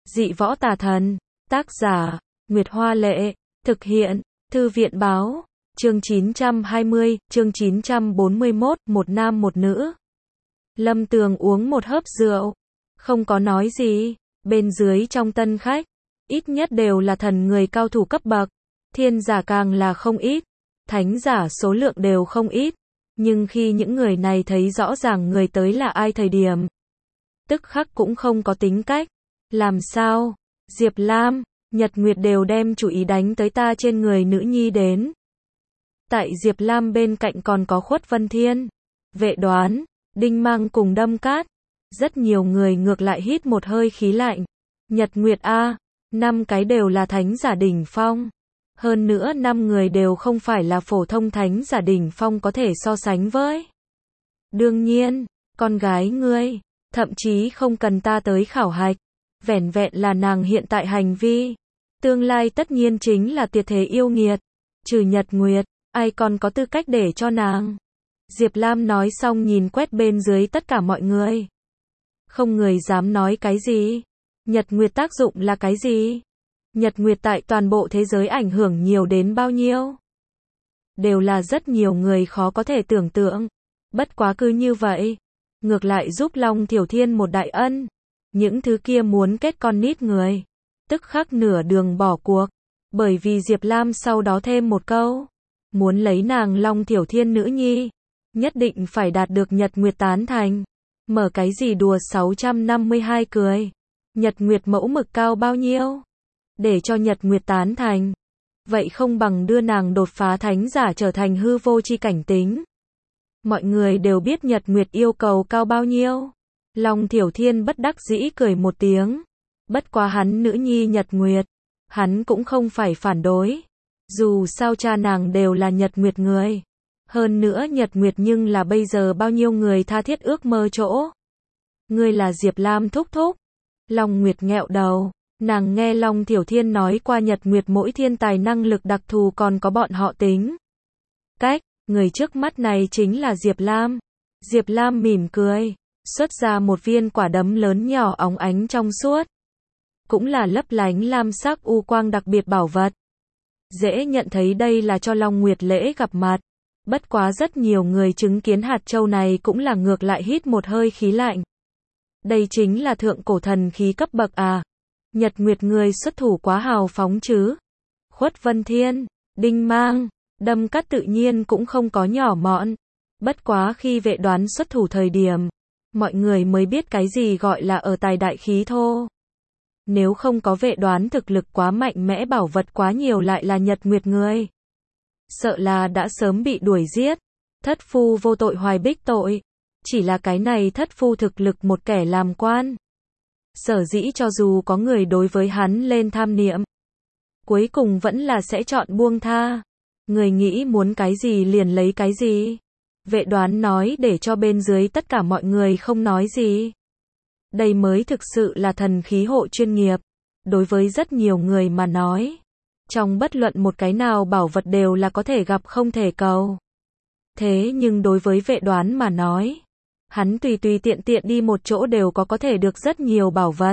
Dị võ tà thần. Tác giả, Nguyệt Hoa Lệ. Thực hiện, Thư viện Báo. Chương 920, chương 941, một nam một nữ. Lâm Tường uống một hớp rượu. Không có nói gì. Bên dưới trong tân khách, ít nhất đều là thần người cao thủ cấp bậc. Thiên giả càng là không ít. Thánh giả số lượng đều không ít. Nhưng khi những người này thấy rõ ràng người tới là ai thời điểm, tức khắc cũng không có tính cách. Làm sao? Diệp Lam, Nhật Nguyệt đều đem chủ ý đánh tới ta trên người nữ nhi đến. Tại Diệp Lam bên cạnh còn có Khuất Vân Thiên, Vệ Đoán, Đinh Mang cùng Đâm Cát. Rất nhiều người ngược lại hít một hơi khí lạnh. Nhật Nguyệt a, 5 cái đều là thánh giả đỉnh phong. Hơn nữa 5 người đều không phải là phổ thông thánh giả đỉnh phong có thể so sánh với. Đương nhiên, con gái ngươi, thậm chí không cần ta tới khảo hạch. Vẻn vẹn là nàng hiện tại hành vi, tương lai tất nhiên chính là tuyệt thế yêu nghiệt. Trừ Nhật Nguyệt, ai còn có tư cách để cho nàng? Diệp Lam nói xong nhìn quét bên dưới tất cả mọi người. Không người dám nói cái gì. Nhật Nguyệt tác dụng là cái gì? Nhật Nguyệt tại toàn bộ thế giới ảnh hưởng nhiều đến bao nhiêu? Đều là rất nhiều người khó có thể tưởng tượng. Bất quá cứ như vậy, ngược lại giúp Long Thiểu Thiên một đại ân. Những thứ kia muốn kết con nít người, tức khắc nửa đường bỏ cuộc. Bởi vì Diệp Lam sau đó thêm một câu, muốn lấy nàng Long Thiểu Thiên nữ nhi, nhất định phải đạt được Nhật Nguyệt tán thành. Mở cái gì đùa 652 cười. Nhật Nguyệt mẫu mực cao bao nhiêu? Để cho Nhật Nguyệt tán thành. Vậy không bằng đưa nàng đột phá thánh giả trở thành hư vô chi cảnh tính. Mọi người đều biết Nhật Nguyệt yêu cầu cao bao nhiêu. Long Thiểu Thiên bất đắc dĩ cười một tiếng. Bất quá hắn nữ nhi Nhật Nguyệt, hắn cũng không phải phản đối. Dù sao cha nàng đều là Nhật Nguyệt người. Hơn nữa Nhật Nguyệt nhưng là bây giờ bao nhiêu người tha thiết ước mơ chỗ. Ngươi là Diệp Lam thúc thúc. Long Nguyệt nghẹo đầu. Nàng nghe Long Thiểu Thiên nói qua Nhật Nguyệt mỗi thiên tài năng lực đặc thù còn có bọn họ tính cách. Người trước mắt này chính là Diệp Lam. Diệp Lam mỉm cười, xuất ra một viên quả đấm lớn nhỏ óng ánh trong suốt. Cũng là lấp lánh lam sắc u quang đặc biệt bảo vật. Dễ nhận thấy đây là cho Long Nguyệt lễ gặp mặt. Bất quá rất nhiều người chứng kiến hạt châu này cũng là ngược lại hít một hơi khí lạnh. Đây chính là thượng cổ thần khí cấp bậc à. Nhật Nguyệt người xuất thủ quá hào phóng chứ. Khuất Vân Thiên, Đinh Mang, Đâm Cát tự nhiên cũng không có nhỏ mọn. Bất quá khi Vệ Đoán xuất thủ thời điểm, mọi người mới biết cái gì gọi là ở tài đại khí thô. Nếu không có Vệ Đoán thực lực quá mạnh mẽ bảo vật quá nhiều lại là Nhật Nguyệt người, sợ là đã sớm bị đuổi giết. Thất phu vô tội hoài bích tội. Chỉ là cái này thất phu thực lực một kẻ làm quan. Sở dĩ cho dù có người đối với hắn lên tham niệm, cuối cùng vẫn là sẽ chọn buông tha. Người nghĩ muốn cái gì liền lấy cái gì. Vệ Đoán nói để cho bên dưới tất cả mọi người không nói gì. Đây mới thực sự là thần khí hộ chuyên nghiệp. Đối với rất nhiều người mà nói, trong bất luận một cái nào bảo vật đều là có thể gặp không thể cầu. Thế nhưng đối với Vệ Đoán mà nói, hắn tùy tùy tiện tiện đi một chỗ đều có thể được rất nhiều bảo vật.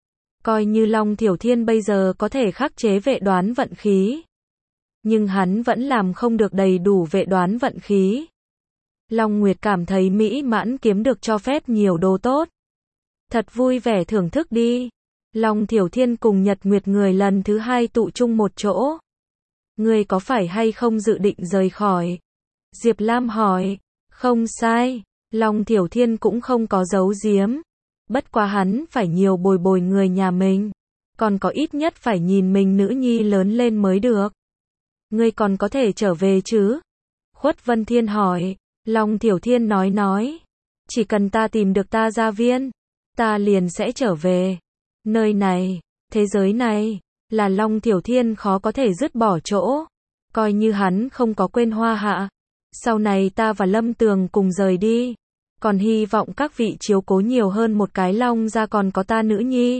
Coi như Long Thiểu Thiên bây giờ có thể khắc chế Vệ Đoán vận khí, nhưng hắn vẫn làm không được đầy đủ Vệ Đoán vận khí. Long Nguyệt cảm thấy mỹ mãn kiếm được cho phép nhiều đồ tốt. Thật vui vẻ thưởng thức đi. Long Thiểu Thiên cùng Nhật Nguyệt người lần thứ 2 tụ chung một chỗ. Ngươi có phải hay không dự định rời khỏi? Diệp Lam hỏi. Không sai. Long Thiểu Thiên cũng không có giấu giếm. Bất quá hắn phải nhiều bồi bồi người nhà mình. Còn có ít nhất phải nhìn mình nữ nhi lớn lên mới được. Ngươi còn có thể trở về chứ? Khuất Vân Thiên hỏi. Long Thiểu Thiên nói. Chỉ cần ta tìm được ta gia viên, ta liền sẽ trở về. Nơi này, thế giới này, là Long Thiểu Thiên khó có thể dứt bỏ chỗ. Coi như hắn không có quên Hoa Hạ. Sau này ta và Lâm Tường cùng rời đi. Còn hy vọng các vị chiếu cố nhiều hơn một cái Long gia còn có ta nữ nhi.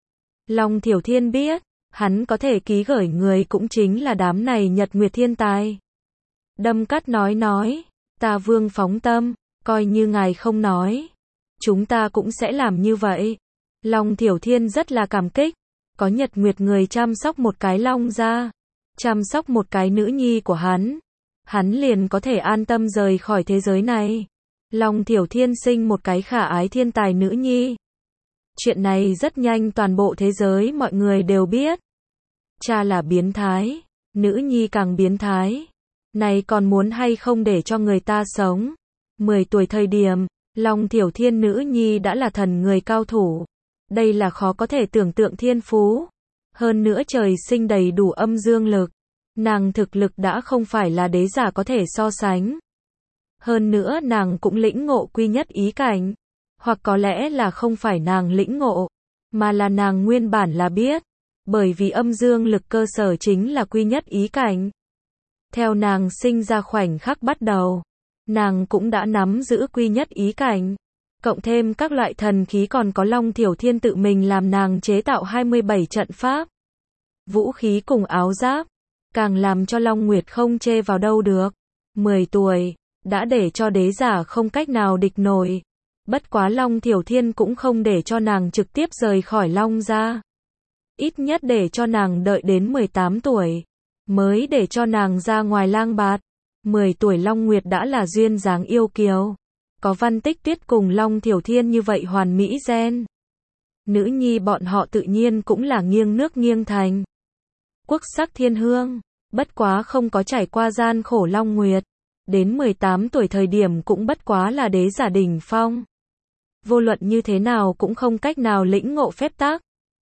Long Thiểu Thiên biết, hắn có thể ký gửi người cũng chính là đám này Nhật Nguyệt thiên tài. Đâm Cát nói. Ta Vương phóng tâm, coi như ngài không nói, chúng ta cũng sẽ làm như vậy. Long Thiểu Thiên rất là cảm kích, có Nhật Nguyệt người chăm sóc một cái Long gia, chăm sóc một cái nữ nhi của hắn liền có thể an tâm rời khỏi thế giới này. Long Thiểu Thiên sinh một cái khả ái thiên tài nữ nhi. Chuyện này rất nhanh toàn bộ thế giới mọi người đều biết. Cha là biến thái, nữ nhi càng biến thái. Này còn muốn hay không để cho người ta sống. 10 tuổi thời điểm, Long Thiểu Thiên nữ nhi đã là thần người cao thủ. Đây là khó có thể tưởng tượng thiên phú. Hơn nữa trời sinh đầy đủ âm dương lực. Nàng thực lực đã không phải là đế giả có thể so sánh. Hơn nữa nàng cũng lĩnh ngộ quy nhất ý cảnh. Hoặc có lẽ là không phải nàng lĩnh ngộ, mà là nàng nguyên bản là biết. Bởi vì âm dương lực cơ sở chính là quy nhất ý cảnh. Theo nàng sinh ra khoảnh khắc bắt đầu, nàng cũng đã nắm giữ quy nhất ý cảnh. Cộng thêm các loại thần khí còn có Long Thiểu Thiên tự mình làm nàng chế tạo 27 trận pháp. Vũ khí cùng áo giáp, càng làm cho Long Nguyệt không chê vào đâu được. 10 tuổi, đã để cho đế giả không cách nào địch nổi. Bất quá Long Thiểu Thiên cũng không để cho nàng trực tiếp rời khỏi Long gia. Ít nhất để cho nàng đợi đến 18 tuổi, mới để cho nàng ra ngoài lang bạt. 10 tuổi Long Nguyệt đã là duyên dáng yêu kiều. Có Văn Tích Tuyết cùng Long Thiểu Thiên như vậy hoàn mỹ gen. Nữ nhi bọn họ tự nhiên cũng là nghiêng nước nghiêng thành. Quốc sắc thiên hương, bất quá không có trải qua gian khổ Long Nguyệt. Đến 18 tuổi thời điểm cũng bất quá là đế giả đỉnh phong. Vô luận như thế nào cũng không cách nào lĩnh ngộ phép tắc.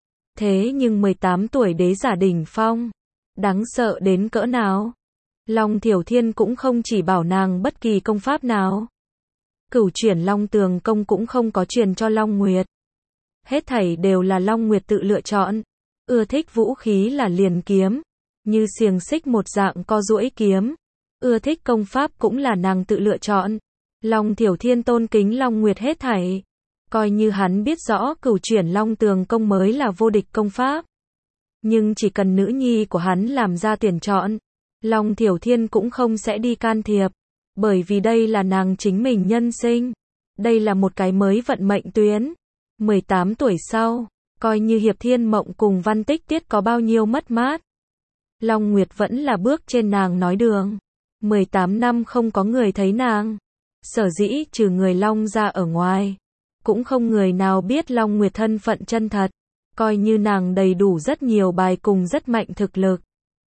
Thế nhưng 18 tuổi đế giả đỉnh phong, đáng sợ đến cỡ nào. Long Thiểu Thiên cũng không chỉ bảo nàng bất kỳ công pháp nào. Cửu chuyển Long Tường công cũng không có truyền cho Long Nguyệt. Hết thảy đều là Long Nguyệt tự lựa chọn. Ưa thích vũ khí là liền kiếm, như xiềng xích một dạng co duỗi kiếm. Ưa thích công pháp cũng là nàng tự lựa chọn. Long Thiểu Thiên tôn kính Long Nguyệt hết thảy. Coi như hắn biết rõ cửu chuyển Long Tường công mới là vô địch công pháp. Nhưng chỉ cần nữ nhi của hắn làm ra tuyển chọn, Long Thiểu Thiên cũng không sẽ đi can thiệp. Bởi vì đây là nàng chính mình nhân sinh. Đây là một cái mới vận mệnh tuyến. 18 tuổi sau, coi như Hiệp Thiên Mộng cùng Văn Tích Tuyết có bao nhiêu mất mát. Long Nguyệt vẫn là bước trên nàng nói đường. 18 năm không có người thấy nàng. Sở dĩ trừ người Long ra ở ngoài, cũng không người nào biết Long Nguyệt thân phận chân thật. Coi như nàng đầy đủ rất nhiều bài cùng rất mạnh thực lực.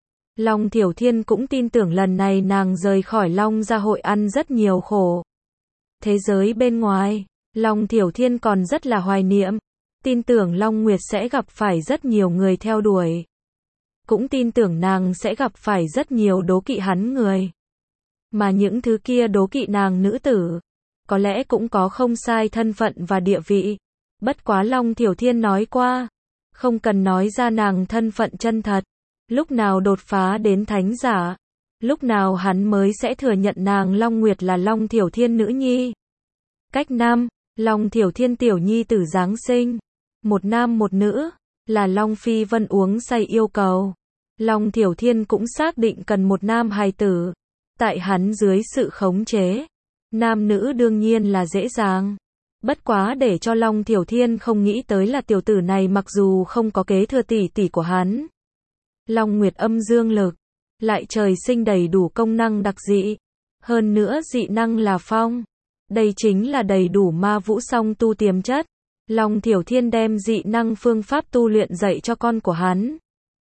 Long Thiểu Thiên cũng tin tưởng lần này nàng rời khỏi Long gia hội ăn rất nhiều khổ. Thế giới bên ngoài, Long Thiểu Thiên còn rất là hoài niệm. Tin tưởng Long Nguyệt sẽ gặp phải rất nhiều người theo đuổi. Cũng tin tưởng nàng sẽ gặp phải rất nhiều đố kỵ hắn người. Mà những thứ kia đố kỵ nàng nữ tử, có lẽ cũng có không sai thân phận và địa vị. Bất quá Long Thiểu Thiên nói qua, không cần nói ra nàng thân phận chân thật. Lúc nào đột phá đến thánh giả, lúc nào hắn mới sẽ thừa nhận nàng Long Nguyệt là Long Thiểu Thiên nữ nhi. Cách năm, Long Thiểu Thiên tiểu nhi tử Giáng sinh. Một nam một nữ, là Long Phi Vân uống say yêu cầu. Long Thiểu Thiên cũng xác định cần một nam hài tử. Tại hắn dưới sự khống chế, nam nữ đương nhiên là dễ dàng. Bất quá để cho Long Thiểu Thiên không nghĩ tới là tiểu tử này mặc dù không có kế thừa tỷ tỷ của hắn. Long Nguyệt âm dương lực, lại trời sinh đầy đủ công năng đặc dị. Hơn nữa dị năng là phong. Đây chính là đầy đủ ma vũ song tu tiềm chất. Long Thiểu Thiên đem dị năng phương pháp tu luyện dạy cho con của hắn.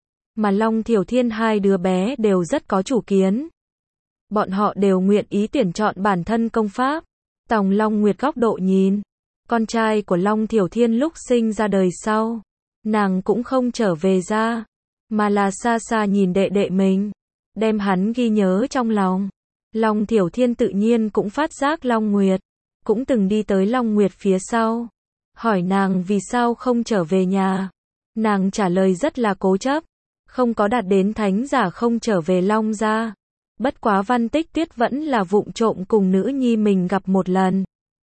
Mà Long Thiểu Thiên hai đứa bé đều rất có chủ kiến. Bọn họ đều nguyện ý tuyển chọn bản thân công pháp. Tòng Long Nguyệt góc độ nhìn, con trai của Long Thiểu Thiên lúc sinh ra đời sau, nàng cũng không trở về ra, mà là xa xa nhìn đệ đệ mình, đem hắn ghi nhớ trong lòng. Long Thiểu Thiên tự nhiên cũng phát giác Long Nguyệt, cũng từng đi tới Long Nguyệt phía sau, hỏi nàng vì sao không trở về nhà. Nàng trả lời rất là cố chấp, không có đạt đến thánh giả không trở về Long gia. Bất quá Văn Tích Tuyết vẫn là vụng trộm cùng nữ nhi mình gặp một lần.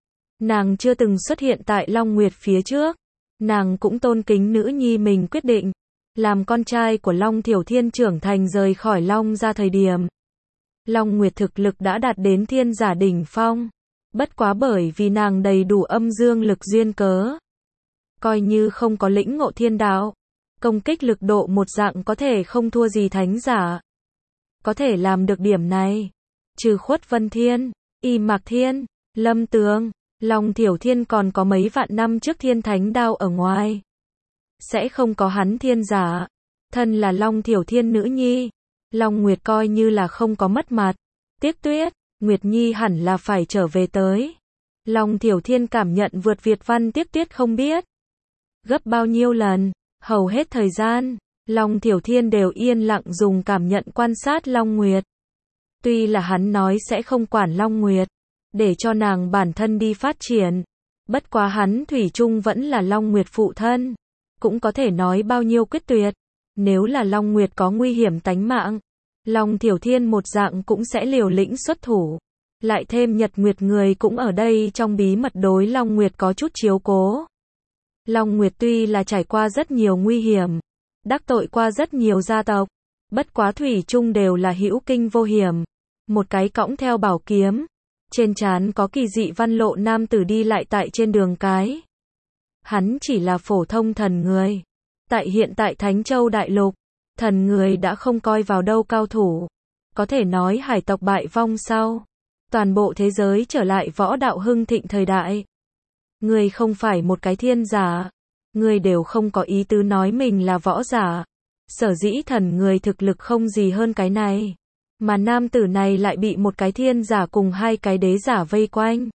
Nàng chưa từng xuất hiện tại Long Nguyệt phía trước. Nàng cũng tôn kính nữ nhi mình quyết định, làm con trai của Long Thiểu Thiên trưởng thành rời khỏi Long ra thời điểm. Long Nguyệt thực lực đã đạt đến thiên giả đỉnh phong. Bất quá bởi vì nàng đầy đủ âm dương lực duyên cớ. coi như không có lĩnh ngộ thiên đạo, công kích lực độ một dạng có thể không thua gì thánh giả. Có thể làm được điểm này, trừ Khuất Vân Thiên, Y Mạc Thiên, Lâm Tường, Long Thiểu Thiên còn có mấy vạn năm trước thiên thánh đao ở ngoài. Sẽ không có hắn thiên giả. Thân là Long Thiểu Thiên nữ nhi, Long Nguyệt coi như là không có mất mặt. Tiếc Tuyết, Nguyệt Nhi hẳn là phải trở về tới. Long Thiểu Thiên cảm nhận vượt Việt Văn Tiếc Tuyết không biết gấp bao nhiêu lần, hầu hết thời gian, Long Thiểu Thiên đều yên lặng dùng cảm nhận quan sát Long Nguyệt. Tuy là hắn nói sẽ không quản Long Nguyệt, để cho nàng bản thân đi phát triển. Bất quá hắn thủy chung vẫn là Long Nguyệt phụ thân. Cũng có thể nói bao nhiêu quyết tuyệt. Nếu là Long Nguyệt có nguy hiểm tánh mạng, Long Thiểu Thiên một dạng cũng sẽ liều lĩnh xuất thủ. Lại thêm Nhật Nguyệt người cũng ở đây trong bí mật đối Long Nguyệt có chút chiếu cố. Long Nguyệt tuy là trải qua rất nhiều nguy hiểm, đắc tội qua rất nhiều gia tộc, bất quá thủy chung đều là hữu kinh vô hiểm. Một cái cõng theo bảo kiếm, trên trán có kỳ dị văn lộ nam tử đi lại tại trên đường cái. Hắn chỉ là phổ thông thần người. Tại hiện tại Thánh Châu Đại Lục, thần người đã không coi vào đâu cao thủ. Có thể nói hải tộc bại vong sau, toàn bộ thế giới trở lại võ đạo hưng thịnh thời đại. Người không phải một cái thiên giả, người đều không có ý tứ nói mình là võ giả. Sở dĩ thần người thực lực không gì hơn cái này, mà nam tử này lại bị một cái thiên giả cùng hai cái đế giả vây quanh.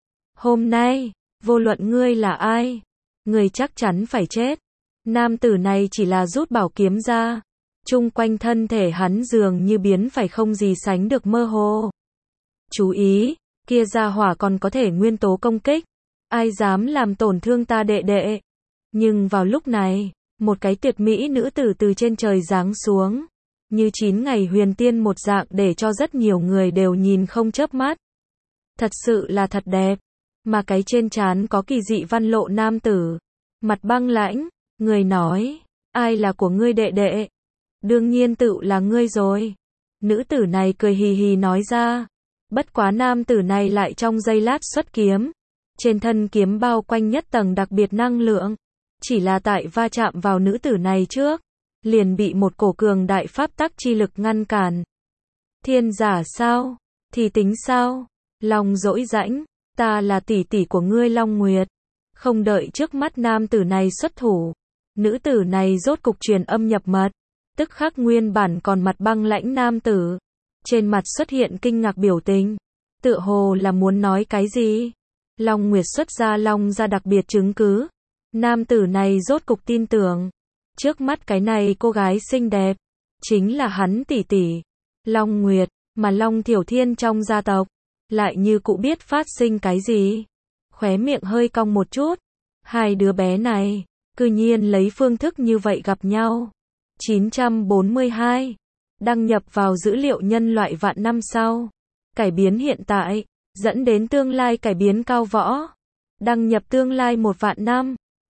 Hôm nay, vô luận ngươi là ai, ngươi chắc chắn phải chết. Nam tử này chỉ là rút bảo kiếm ra, chung quanh thân thể hắn dường như biến phải không gì sánh được mơ hồ. Chú ý, kia gia hỏa còn có thể nguyên tố công kích, ai dám làm tổn thương ta đệ đệ. Nhưng vào lúc này, một cái tuyệt mỹ nữ tử từ trên trời giáng xuống, như 9 ngày huyền tiên một dạng để cho rất nhiều người đều nhìn không chớp mắt. Thật sự là thật đẹp, mà cái trên trán có kỳ dị văn lộ nam tử, mặt băng lãnh, người nói, ai là của ngươi đệ đệ? Đương nhiên tự là ngươi rồi. Nữ tử này cười hì hì nói ra, bất quá nam tử này lại trong giây lát xuất kiếm, trên thân kiếm bao quanh nhất tầng đặc biệt năng lượng, chỉ là tại va chạm vào nữ tử này trước, liền bị một cổ cường đại pháp tắc chi lực ngăn cản. Thiên giả sao? Thì tính sao? Long dỗi rãnh, ta là tỷ tỷ của ngươi Long Nguyệt. Không đợi trước mắt nam tử này xuất thủ, nữ tử này rốt cục truyền âm nhập mật, tức khắc nguyên bản còn mặt băng lãnh nam tử, trên mặt xuất hiện kinh ngạc biểu tình, tựa hồ là muốn nói cái gì. Long Nguyệt xuất ra long ra đặc biệt chứng cứ, nam tử này rốt cục tin tưởng, trước mắt cái này cô gái xinh đẹp, chính là hắn tỷ tỷ, Long Nguyệt, mà Long Thiểu Thiên trong gia tộc, lại như cụ biết phát sinh cái gì. Khóe miệng hơi cong một chút, hai đứa bé này, cư nhiên lấy phương thức như vậy gặp nhau. 942, đăng nhập vào dữ liệu nhân loại vạn năm sau, cải biến hiện tại, dẫn đến tương lai cải biến cao võ, đăng nhập tương lai 1 vạn năm.